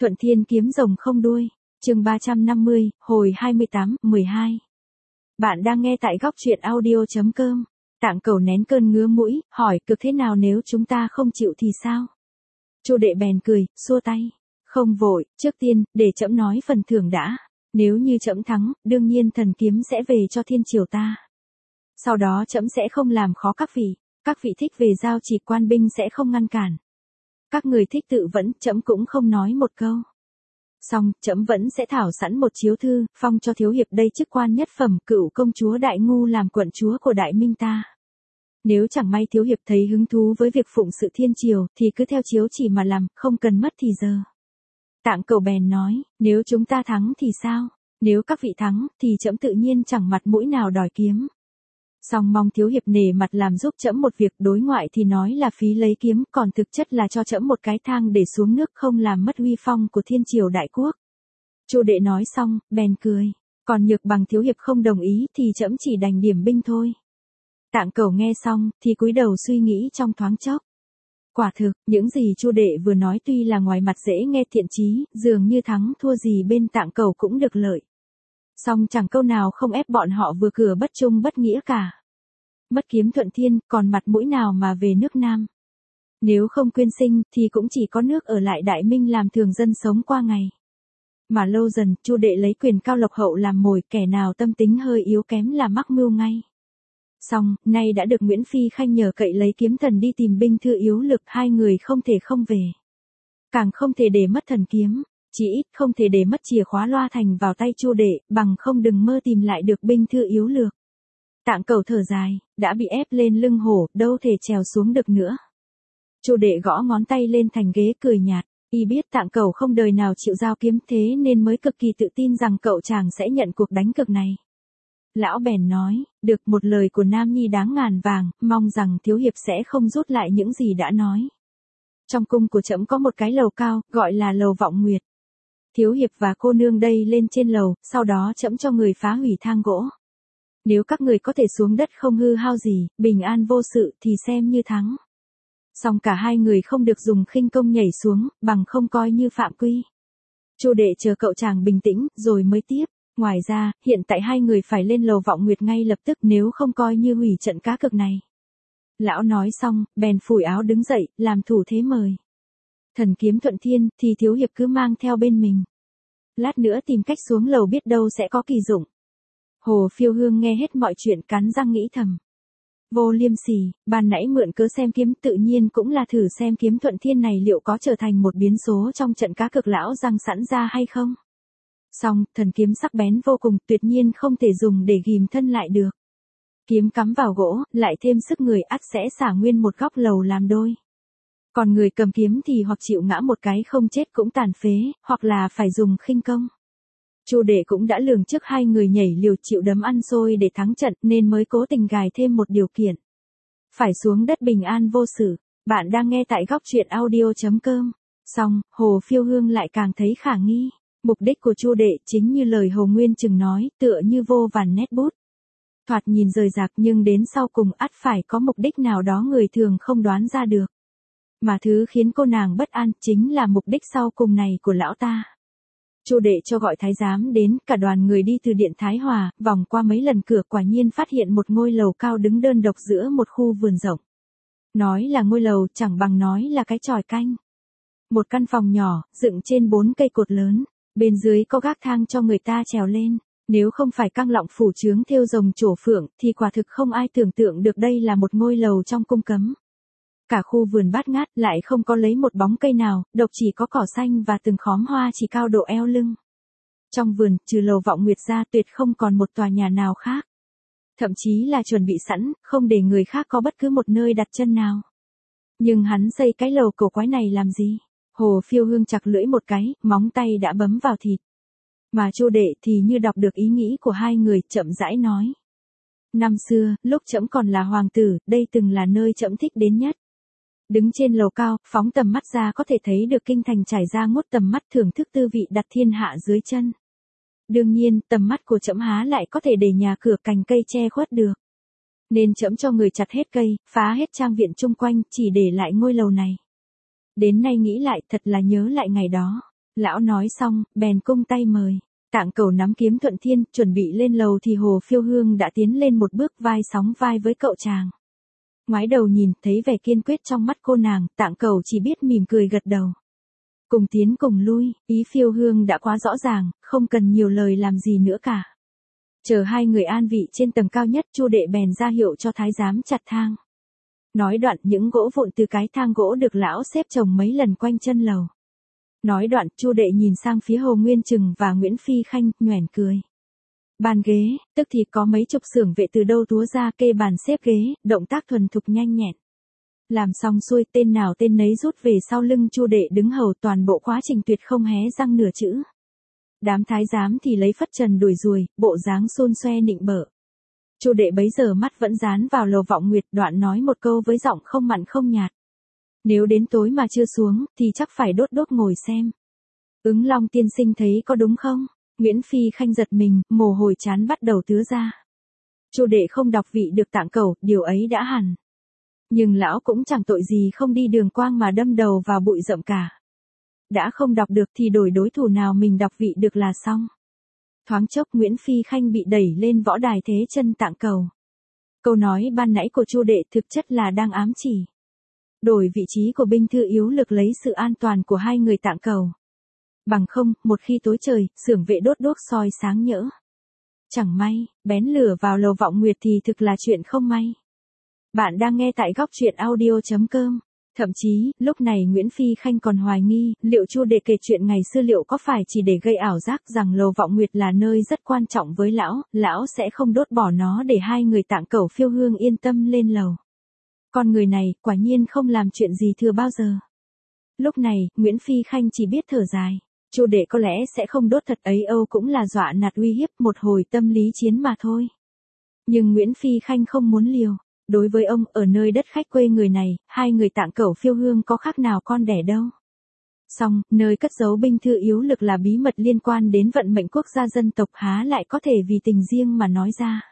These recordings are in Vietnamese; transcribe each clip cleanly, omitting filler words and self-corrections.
Thuận Thiên kiếm rồng không đuôi, chương 350, hồi 28, 12. Bạn đang nghe tại góc truyện audio.com. Tạng Cẩu nén cơn ngứa mũi, hỏi cực thế nào nếu chúng ta không chịu thì sao? Chu Đệ bèn cười, xua tay. Không vội, trước tiên, để trẫm nói phần thưởng đã. Nếu như trẫm thắng, đương nhiên thần kiếm sẽ về cho thiên triều ta. Sau đó trẫm sẽ không làm khó các vị thích về giao chỉ quan binh sẽ không ngăn cản. Các người thích tự vẫn, trẫm cũng không nói một câu. Xong, trẫm vẫn sẽ thảo sẵn một chiếu thư, phong cho thiếu hiệp đây chức quan nhất phẩm, Cựu công chúa Đại Ngu làm quận chúa của Đại Minh ta. Nếu chẳng may thiếu hiệp thấy hứng thú với việc phụng sự thiên triều, thì cứ theo chiếu chỉ mà làm, không cần mất thì giờ. Tạng Cẩu bèn nói, nếu chúng ta thắng thì sao? Nếu các vị thắng, thì trẫm tự nhiên chẳng mặt mũi nào đòi kiếm. Song mong thiếu hiệp nể mặt làm giúp trẫm một việc, đối ngoại thì nói là phí lấy kiếm, còn thực chất là cho trẫm một cái thang để xuống nước, không làm mất uy phong của thiên triều đại quốc. Chu Đệ nói xong, bèn cười, còn Nhược Bằng thiếu hiệp không đồng ý thì trẫm chỉ đành điểm binh thôi. Tạng Cẩu nghe xong, thì cúi đầu suy nghĩ trong thoáng chốc. Quả thực, những gì Chu Đệ vừa nói tuy là ngoài mặt dễ nghe thiện chí, dường như thắng thua gì bên Tạng Cẩu cũng được lợi. Song chẳng câu nào không ép bọn họ vừa cửa bất trung bất nghĩa cả. Mất kiếm Thuận Thiên, còn mặt mũi nào mà về nước Nam. Nếu không quyên sinh, thì cũng chỉ có nước ở lại Đại Minh làm thường dân sống qua ngày. Mà lâu dần, Chu Đệ lấy quyền cao lộc hậu làm mồi, kẻ nào tâm tính hơi yếu kém là mắc mưu ngay. Song, nay đã được Nguyễn Phi Khanh nhờ cậy lấy kiếm thần đi tìm binh thư yếu lực, hai người không thể không về. Càng không thể để mất thần kiếm. Chỉ ít không thể để mất chìa khóa Loa Thành vào tay Chu Đệ, bằng không đừng mơ tìm lại được binh thư yếu lược. Tạng Cẩu thở dài, đã bị ép lên lưng hổ, đâu thể trèo xuống được nữa. Chu Đệ gõ ngón tay lên thành ghế cười nhạt, y biết Tạng Cẩu không đời nào chịu giao kiếm, thế nên mới cực kỳ tự tin rằng cậu chàng sẽ nhận cuộc đánh cược này. Lão bèn nói, được, một lời của Nam Nhi đáng ngàn vàng, mong rằng thiếu hiệp sẽ không rút lại những gì đã nói. Trong cung của trẫm có một cái lầu cao, gọi là lầu Vọng Nguyệt. Thiếu hiệp và cô nương đây lên trên lầu, sau đó trẫm cho người phá hủy thang gỗ. Nếu các người có thể xuống đất không hư hao gì, bình an vô sự thì xem như thắng. Song cả hai người không được dùng khinh công nhảy xuống, bằng không coi như phạm quy. Chu Đệ chờ cậu chàng bình tĩnh, rồi mới tiếp. Ngoài ra, hiện tại hai người phải lên lầu Vọng Nguyệt ngay lập tức, nếu không coi như hủy trận cá cược này. Lão nói xong, bèn phủi áo đứng dậy, làm thủ thế mời. Thần kiếm Thuận Thiên, thì thiếu hiệp cứ mang theo bên mình. Lát nữa tìm cách xuống lầu biết đâu sẽ có kỳ dụng. Hồ Phiêu Hương nghe hết mọi chuyện cắn răng nghĩ thầm. Vô liêm sỉ, ban nãy mượn cớ xem kiếm, tự nhiên cũng là thử xem kiếm Thuận Thiên này liệu có trở thành một biến số trong trận cá cược lão răng sẵn ra hay không. Song, thần kiếm sắc bén vô cùng, tuyệt nhiên không thể dùng để ghìm thân lại được. Kiếm cắm vào gỗ, lại thêm sức người, ắt sẽ xả nguyên một góc lầu làm đôi. Còn người cầm kiếm thì hoặc chịu ngã một cái không chết cũng tàn phế, hoặc là phải dùng khinh công. Chu Đệ cũng đã lường trước hai người nhảy liều chịu đấm ăn xôi để thắng trận, nên mới cố tình gài thêm một điều kiện. Phải xuống đất bình an vô sự. Bạn đang nghe tại góc truyện audio.com. Xong, Hồ Phiêu Hương lại càng thấy khả nghi. Mục đích của Chu Đệ chính như lời Hồ Nguyên Trừng nói, tựa như vô vàn nét bút. Thoạt nhìn rời rạc nhưng đến sau cùng ắt phải có mục đích nào đó người thường không đoán ra được. Mà thứ khiến cô nàng bất an chính là mục đích sau cùng này của lão ta. Chu Đệ cho gọi thái giám đến, cả đoàn người đi từ điện Thái Hòa, vòng qua mấy lần cửa, quả nhiên phát hiện một ngôi lầu cao đứng đơn độc giữa một khu vườn rộng. Nói là ngôi lầu chẳng bằng nói là cái chòi canh. Một căn phòng nhỏ, dựng trên 4 cây cột lớn, bên dưới có gác thang cho người ta trèo lên. Nếu không phải căng lọng phủ chướng thêu rồng trổ phượng, thì quả thực không ai tưởng tượng được đây là một ngôi lầu trong cung cấm. Cả khu vườn bát ngát, lại không có lấy một bóng cây nào, độc chỉ có cỏ xanh và từng khóm hoa chỉ cao độ eo lưng. Trong vườn, trừ lầu Vọng Nguyệt ra, tuyệt không còn một tòa nhà nào khác. Thậm chí là chuẩn bị sẵn, không để người khác có bất cứ một nơi đặt chân nào. Nhưng hắn xây cái lầu cổ quái này làm gì? Hồ Phiêu Hương chặt lưỡi một cái, móng tay đã bấm vào thịt. Mà Chu Đệ thì như đọc được ý nghĩ của hai người, chậm rãi nói. Năm xưa, lúc trẫm còn là hoàng tử, đây từng là nơi trẫm thích đến nhất. Đứng trên lầu cao, phóng tầm mắt ra có thể thấy được kinh thành trải ra ngút tầm mắt, thưởng thức tư vị đặt thiên hạ dưới chân. Đương nhiên, tầm mắt của trẫm há lại có thể để nhà cửa cành cây che khuất được. Nên trẫm cho người chặt hết cây, phá hết trang viện chung quanh, chỉ để lại ngôi lầu này. Đến nay nghĩ lại thật là nhớ lại ngày đó. Lão nói xong, bèn cung tay mời. Tạng Cẩu nắm kiếm thuận thiên, chuẩn bị lên lầu thì Hồ Phiêu Hương đã tiến lên một bước vai sóng vai với cậu chàng. Ngoái đầu nhìn, thấy vẻ kiên quyết trong mắt cô nàng, Tạng Cẩu chỉ biết mỉm cười gật đầu. Cùng tiến cùng lui, ý Phiêu Hương đã quá rõ ràng, không cần nhiều lời làm gì nữa cả. Chờ hai người an vị trên tầng cao nhất, Chu Đệ bèn ra hiệu cho thái giám chặt thang. Nói đoạn những gỗ vụn từ cái thang gỗ được lão xếp chồng mấy lần quanh chân lầu. Nói đoạn, Chu Đệ nhìn sang phía Hồ Nguyên Trừng và Nguyễn Phi Khanh, nhoẻn cười. Bàn ghế, tức thì có mấy chục xưởng vệ từ đâu túa ra kê bàn xếp ghế, động tác thuần thục nhanh nhẹn. Làm xong xuôi, tên nào tên nấy rút về sau lưng Chu Đệ đứng hầu, toàn bộ quá trình tuyệt không hé răng nửa chữ. Đám thái giám thì lấy phất trần đuổi ruồi, bộ dáng xôn xoe nịnh bợ. Chu Đệ bấy giờ mắt vẫn dán vào Lầu Vọng Nguyệt, đoạn nói một câu với giọng không mặn không nhạt. Nếu đến tối mà chưa xuống, thì chắc phải đốt đốt ngồi xem. Ứng Long tiên sinh thấy có đúng không? Nguyễn Phi Khanh giật mình, mồ hôi chán bắt đầu tứa ra. Chu Đệ không đọc vị được Tạng Cẩu, điều ấy đã hẳn. Nhưng lão cũng chẳng tội gì không đi đường quang mà đâm đầu vào bụi rậm cả. Đã không đọc được thì đổi đối thủ nào mình đọc vị được là xong. Thoáng chốc Nguyễn Phi Khanh bị đẩy lên võ đài thế chân Tạng Cẩu. Câu nói ban nãy của Chu Đệ thực chất là đang ám chỉ. Đổi vị trí của binh thư yếu lực lấy sự an toàn của hai người Tạng Cẩu. Bằng không, một khi tối trời, xưởng vệ đốt đuốc soi sáng nhỡ. Chẳng may, bén lửa vào Lầu Vọng Nguyệt thì thực là chuyện không may. Bạn đang nghe tại góc truyện audio.com. Thậm chí, lúc này Nguyễn Phi Khanh còn hoài nghi, liệu Chu Đệ kể chuyện ngày xưa liệu có phải chỉ để gây ảo giác rằng Lầu Vọng Nguyệt là nơi rất quan trọng với lão sẽ không đốt bỏ nó để hai người Tạng Cẩu Phiêu Hương yên tâm lên lầu. Con người này, quả nhiên không làm chuyện gì thừa bao giờ. Lúc này, Nguyễn Phi Khanh chỉ biết thở dài. Chu Đệ có lẽ sẽ không đốt thật ấy, Âu cũng là dọa nạt uy hiếp một hồi tâm lý chiến mà thôi. Nhưng Nguyễn Phi Khanh không muốn liều. Đối với ông, ở nơi đất khách quê người này, hai người Tạng Cẩu Phiêu Hương có khác nào con đẻ đâu. Song, nơi cất giấu binh thư yếu lực là bí mật liên quan đến vận mệnh quốc gia dân tộc, há lại có thể vì tình riêng mà nói ra.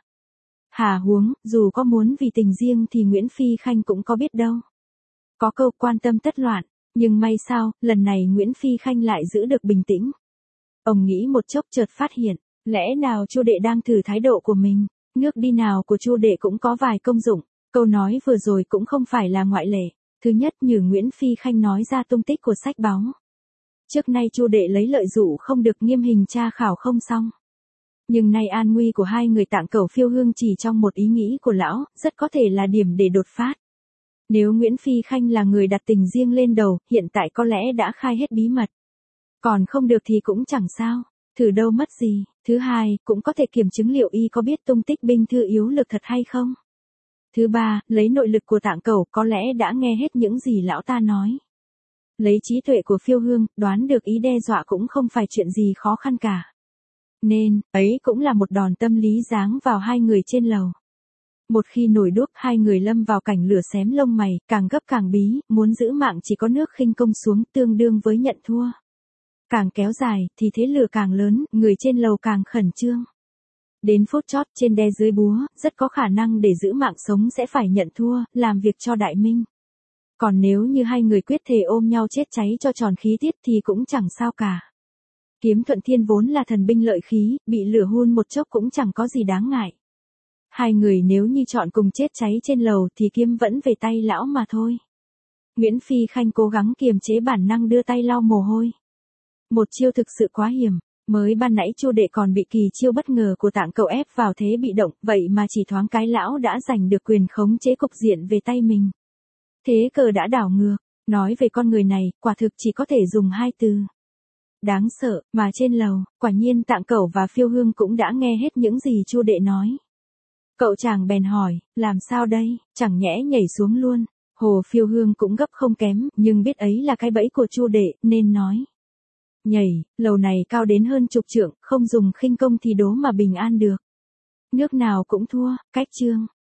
Hà huống, dù có muốn vì tình riêng thì Nguyễn Phi Khanh cũng có biết đâu. Có câu quan tâm tất loạn, nhưng may sao, lần này Nguyễn Phi Khanh lại giữ được bình tĩnh. Ông nghĩ một chốc chợt phát hiện, lẽ nào Chu Đệ đang thử thái độ của mình. Nước đi nào của Chu Đệ cũng có vài công dụng, câu nói vừa rồi cũng không phải là ngoại lệ. Thứ nhất, như Nguyễn Phi Khanh nói ra tung tích của sách báo. Trước nay Chu Đệ lấy lợi dụ không được nghiêm hình tra khảo không xong. Nhưng nay an nguy của hai người Tạng Cẩu Phiêu Hương chỉ trong một ý nghĩ của lão, rất có thể là điểm để đột phát. Nếu Nguyễn Phi Khanh là người đặt tình riêng lên đầu, hiện tại có lẽ đã khai hết bí mật. Còn không được thì cũng chẳng sao, thử đâu mất gì. Thứ hai, cũng có thể kiểm chứng liệu y có biết tung tích binh thư yếu lực thật hay không. Thứ ba, lấy nội lực của Tạng Cẩu có lẽ đã nghe hết những gì lão ta nói. Lấy trí tuệ của Phiêu Hương, đoán được ý đe dọa cũng không phải chuyện gì khó khăn cả. Nên, ấy cũng là một đòn tâm lý giáng vào hai người trên lầu. Một khi nổi đuốc, hai người lâm vào cảnh lửa xém lông mày, càng gấp càng bí, muốn giữ mạng chỉ có nước khinh công xuống, tương đương với nhận thua. Càng kéo dài, thì thế lửa càng lớn, người trên lầu càng khẩn trương. Đến phút chót, trên đe dưới búa, rất có khả năng để giữ mạng sống sẽ phải nhận thua, làm việc cho đại minh. Còn nếu như hai người quyết thề ôm nhau chết cháy cho tròn khí tiết thì cũng chẳng sao cả. Kiếm Thuận Thiên vốn là thần binh lợi khí, bị lửa hun một chốc cũng chẳng có gì đáng ngại. Hai người nếu như chọn cùng chết cháy trên lầu thì kiếm vẫn về tay lão mà thôi. Nguyễn Phi Khanh cố gắng kiềm chế bản năng đưa tay lau mồ hôi. Một chiêu thực sự quá hiểm, mới ban nãy Chu Đệ còn bị kỳ chiêu bất ngờ của Tạng Cẩu ép vào thế bị động, vậy mà chỉ thoáng cái lão đã giành được quyền khống chế cục diện về tay mình. Thế cờ đã đảo ngược, nói về con người này, quả thực chỉ có thể dùng hai từ. Đáng sợ, mà trên lầu, quả nhiên Tạng Cẩu và Phiêu Hương cũng đã nghe hết những gì Chu Đệ nói. Cậu chàng bèn hỏi, làm sao đây, chẳng nhẽ nhảy xuống luôn. Hồ Phiêu Hương cũng gấp không kém, nhưng biết ấy là cái bẫy của Chu Đệ, nên nói. Nhảy, lầu này cao đến hơn chục trượng, không dùng khinh công thì đố mà bình an được. Nước nào cũng thua, cách chương.